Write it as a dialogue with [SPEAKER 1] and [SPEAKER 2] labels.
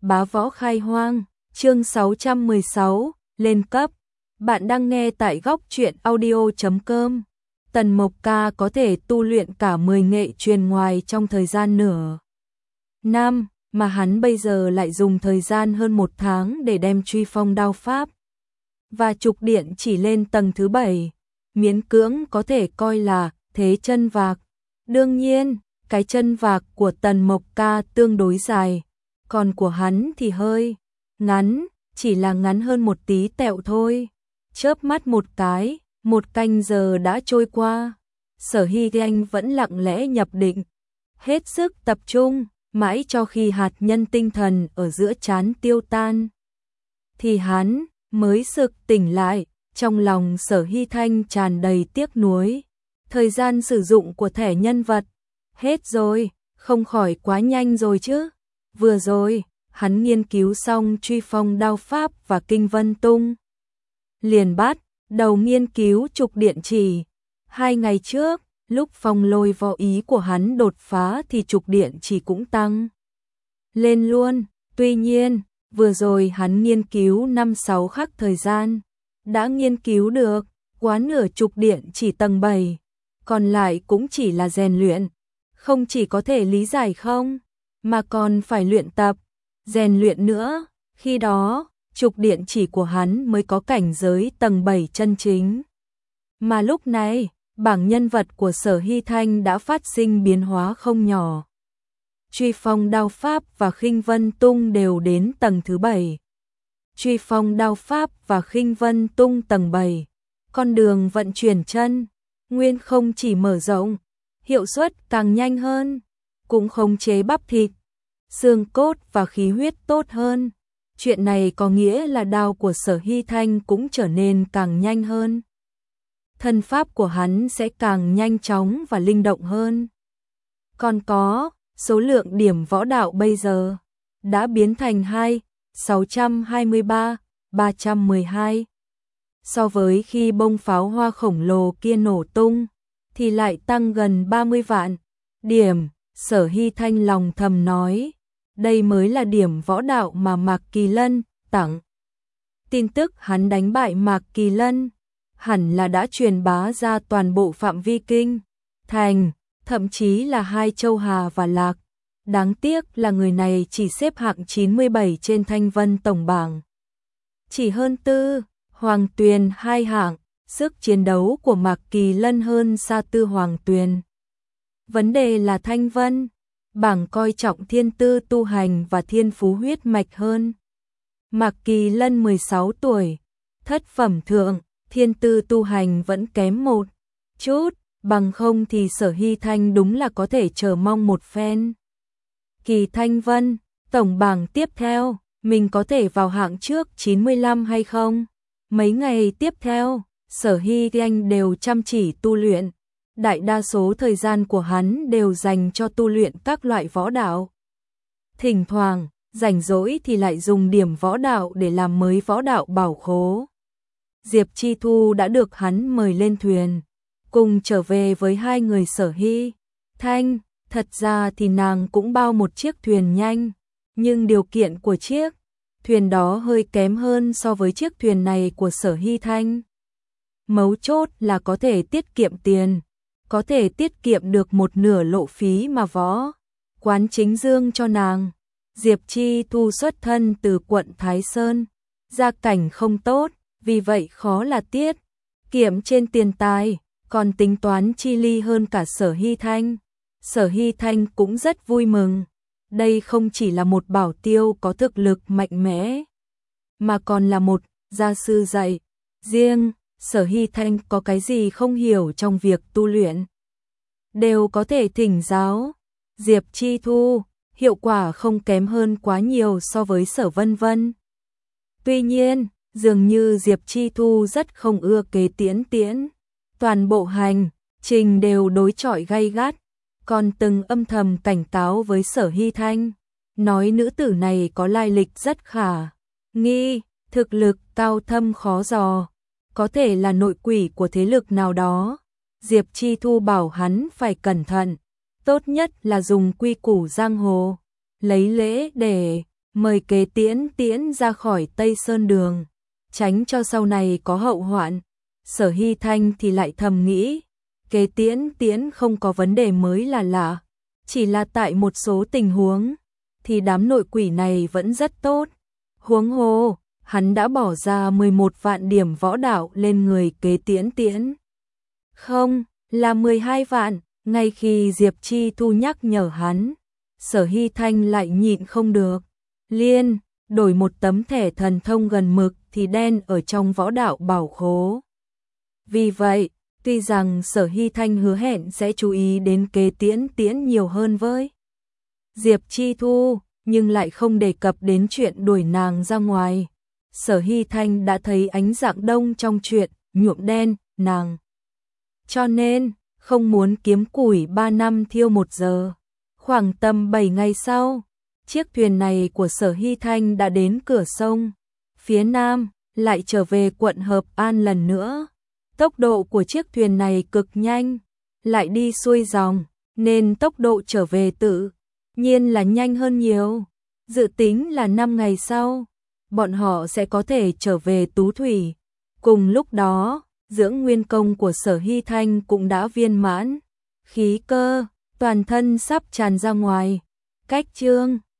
[SPEAKER 1] Bá Võ Khai Hoang, chương 616, lên cấp. Bạn đang nghe tại góc truyện audio.com. Tần Mộc Ca có thể tu luyện cả 10 nghệ truyền ngoài trong thời gian nửa năm, mà hắn bây giờ lại dùng thời gian hơn 1 tháng để đem Truy Phong đao pháp và trục điện chỉ lên tầng thứ 7, miễn cưỡng có thể coi là thế chân vạc. Đương nhiên, cái chân vạc của Tần Mộc Ca tương đối dài, còn của hắn thì hơi ngắn, chỉ là ngắn hơn một tí tẹo thôi. Chớp mắt một cái, 1 canh giờ đã trôi qua. Sở Hy Anh vẫn lặng lẽ nhập định, hết sức tập trung, mãi cho khi hạt nhân tinh thần ở giữa trán tiêu tan thì hắn mới sực tỉnh lại. Trong lòng Sở Hy Thanh tràn đầy tiếc nuối. Thời gian sử dụng của thẻ nhân vật hết rồi, không khỏi quá nhanh rồi chứ. Vừa rồi, hắn nghiên cứu xong Truy Phong đao pháp và Kinh Vân Tung, liền bắt đầu nghiên cứu trục điện chỉ. 2 ngày trước, lúc Phong Lôi võ ý của hắn đột phá thì trục điện chỉ cũng tăng lên luôn. Tuy nhiên, vừa rồi hắn nghiên cứu 5-6 khắc thời gian, đã nghiên cứu được quá nửa trục điện chỉ tầng 7, còn lại cũng chỉ là rèn luyện. Không chỉ có thể lý giải không, mà còn phải luyện tập, rèn luyện nữa. Khi đó, trục điện chỉ của hắn mới có cảnh giới tầng 7 chân chính. Mà lúc này, bảng nhân vật của Sở Hy Thanh đã phát sinh biến hóa không nhỏ. Truy Phong đao pháp và Khinh Vân Tung đều đến tầng thứ 7. Truy Phong đao pháp và Khinh Vân Tung tầng 7. Con đường vận chuyển chân nguyên không chỉ mở rộng, hiệu suất càng nhanh hơn, cũng khống chế bắp thịt, xương cốt và khí huyết tốt hơn. Chuyện này có nghĩa là đao của Sở Hy Thanh cũng trở nên càng nhanh hơn. Thân pháp của hắn sẽ càng nhanh chóng và linh động hơn. Còn có, số lượng điểm võ đạo bây giờ đã biến thành 623, 312. So với khi bông pháo hoa khổng lồ kia nổ tung, thì lại tăng gần 30 vạn điểm. Sở Hy Thanh lòng thầm nói, đây mới là điểm võ đạo mà Mạc Kỳ Lân tặng. Tin tức hắn đánh bại Mạc Kỳ Lân hẳn là đã truyền bá ra toàn bộ phạm vi kinh thành, thậm chí là 2 châu Hà và Lạc. Đáng tiếc là người này chỉ xếp hạng 97 trên Thanh Vân tổng bảng, chỉ hơn Tư Hoàng Tuyền 2 hạng. Sức chiến đấu của Mạc Kỳ Lân hơn xa Tư Hoàng Tuyền. Vấn đề là Thanh Vân bảng coi trọng thiên tư tu hành và thiên phú huyết mạch hơn. Mạc Kỳ Lân 16 tuổi, thất phẩm thượng, thiên tư tu hành vẫn kém một chút, bằng không thì Sở Hy Thanh đúng là có thể chờ mong một phen. Kỳ Thanh Vân, tổng bảng tiếp theo, mình có thể vào hạng trước 95 hay không? Mấy ngày tiếp theo, Sở Hy Thanh đều chăm chỉ tu luyện. Đại đa số thời gian của hắn đều dành cho tu luyện các loại võ đạo. Thỉnh thoảng, rảnh rỗi thì lại dùng điểm võ đạo để làm mới võ đạo bảo khố. Diệp Chi Thu đã được hắn mời lên thuyền, cùng trở về với 2 người Sở Hy Thanh. Thật ra thì nàng cũng bao một chiếc thuyền nhanh, nhưng điều kiện của chiếc thuyền đó hơi kém hơn so với chiếc thuyền này của Sở Hy Thanh. Mấu chốt là có thể tiết kiệm tiền, có thể tiết kiệm được 1/2 lộ phí mà võ quán chính dương cho nàng. Diệp Chi Thu xuất thân từ quận Thái Sơn, gia cảnh không tốt, vì vậy khó là tiết kiệm trên tiền tài, còn tính toán chi ly hơn cả Sở Hy Thanh. Sở Hy Thanh cũng rất vui mừng. Đây không chỉ là một bảo tiêu có thực lực mạnh mẽ, mà còn là một gia sư dạy riêng. Sở Hy Thanh có cái gì không hiểu trong việc tu luyện, đều có thể thỉnh giáo Diệp Chi Thu, hiệu quả không kém hơn quá nhiều so với Sở Vân Vân. Tuy nhiên, dường như Diệp Chi Thu rất không ưa kế Tiễn Tiễn, toàn bộ hành trình đều đối chọi gay gắt, còn từng âm thầm cảnh cáo với Sở Hy Thanh, nói nữ tử này có lai lịch rất khả nghi, thực lực cao thâm khó dò, có thể là nội quỷ của thế lực nào đó. Diệp Chi Thu bảo hắn phải cẩn thận, tốt nhất là dùng quy củ giang hồ, lấy lễ để mời Kế Tiễn Tiễn ra khỏi Tây Sơn Đường, tránh cho sau này có hậu hoạn. Sở Hy Thanh thì lại thầm nghĩ, Kế Tiễn Tiễn không có vấn đề mới là lạ, chỉ là tại một số tình huống thì đám nội quỷ này vẫn rất tốt. Huống hồ, hắn đã bỏ ra 11 vạn điểm võ đạo lên người Kế Tiễn Tiễn. Không, là 12 vạn, ngay khi Diệp Chi Thu nhắc nhở hắn, Sở Hy Thanh lại nhịn không được. Liên, đổi một tấm thẻ thần thông gần mực thì đen ở trong võ đạo bảo khố. Vì vậy, tuy rằng Sở Hy Thanh hứa hẹn sẽ chú ý đến Kế Tiễn Tiễn nhiều hơn với Diệp Chi Thu, nhưng lại không đề cập đến chuyện đuổi nàng ra ngoài. Sở Hy Thanh đã thấy ánh dạng đông trong chuyện nhuộm đen nàng, cho nên không muốn kiếm củi 3 năm thiêu 1 giờ. Khoảng tầm 7 ngày sau, chiếc thuyền này của Sở Hy Thanh đã đến cửa sông phía nam, lại trở về quận Hợp An lần nữa. Tốc độ của chiếc thuyền này cực nhanh, lại đi xuôi dòng, nên tốc độ trở về tự nhiên là nhanh hơn nhiều. Dự tính là 5 ngày sau, bọn họ sẽ có thể trở về Tú Thủy. Cùng lúc đó, dưỡng nguyên công của Sở Hy Thanh cũng đã viên mãn, khí cơ toàn thân sắp tràn ra ngoài. Cách chương